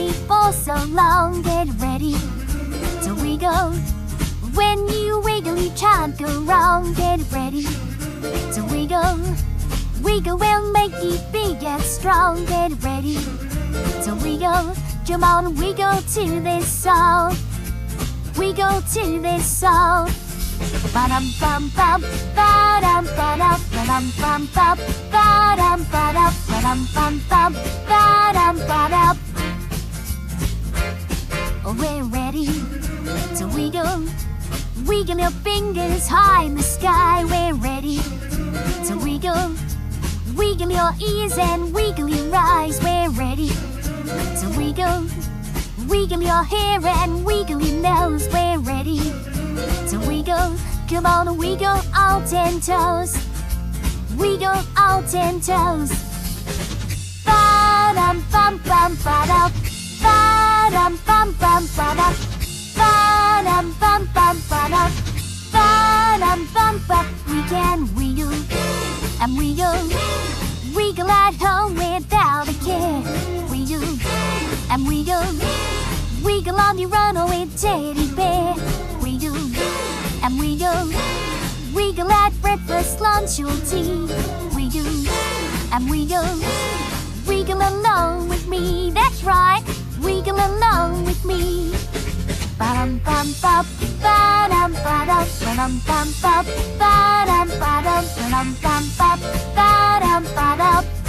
me for so long. Get ready to wiggle. When you wiggle, you can't go wrong. Get ready to wiggle. Wiggle will make you big and strong. Get ready to wiggle. Come on, wiggle to this song. Wiggle to this song. Ba-dum bum bum, ba-dum ba-dum, ba-dum bum bum, ba-dum ba-dum, ba-dum bum bum, ba-dum ba-dum. We're ready to wiggle. Wiggle your fingers high in the sky. We're ready to wiggle. Wiggle your ears and wiggle your eyes. We're ready to wiggle. Wiggle your hair and wiggle your nose. We're ready to wiggle. Come on, wiggle all 10 toes. Wiggle all 10 toes. Ba-dum bum bum ba-dum. Ba-dum bum bum ba-dum. Ba-dum bum bum ba-dum. Ba-dum bum bum. We can wiggle and wiggle. Wiggle at home without a care. Wiggle and wiggle. Wiggle on your runaway teddy bear. Wiggle and wiggle. Wiggle at breakfast, lunch or tea. Wiggle and wiggle. Wiggle along with me, that's right. Wiggle along with me. Ba-dum bum bum, ba-dum ba-dum, ba-dum bum bum, ba-dum ba-dum, ba-dum bum bum, ba-dum ba-dum.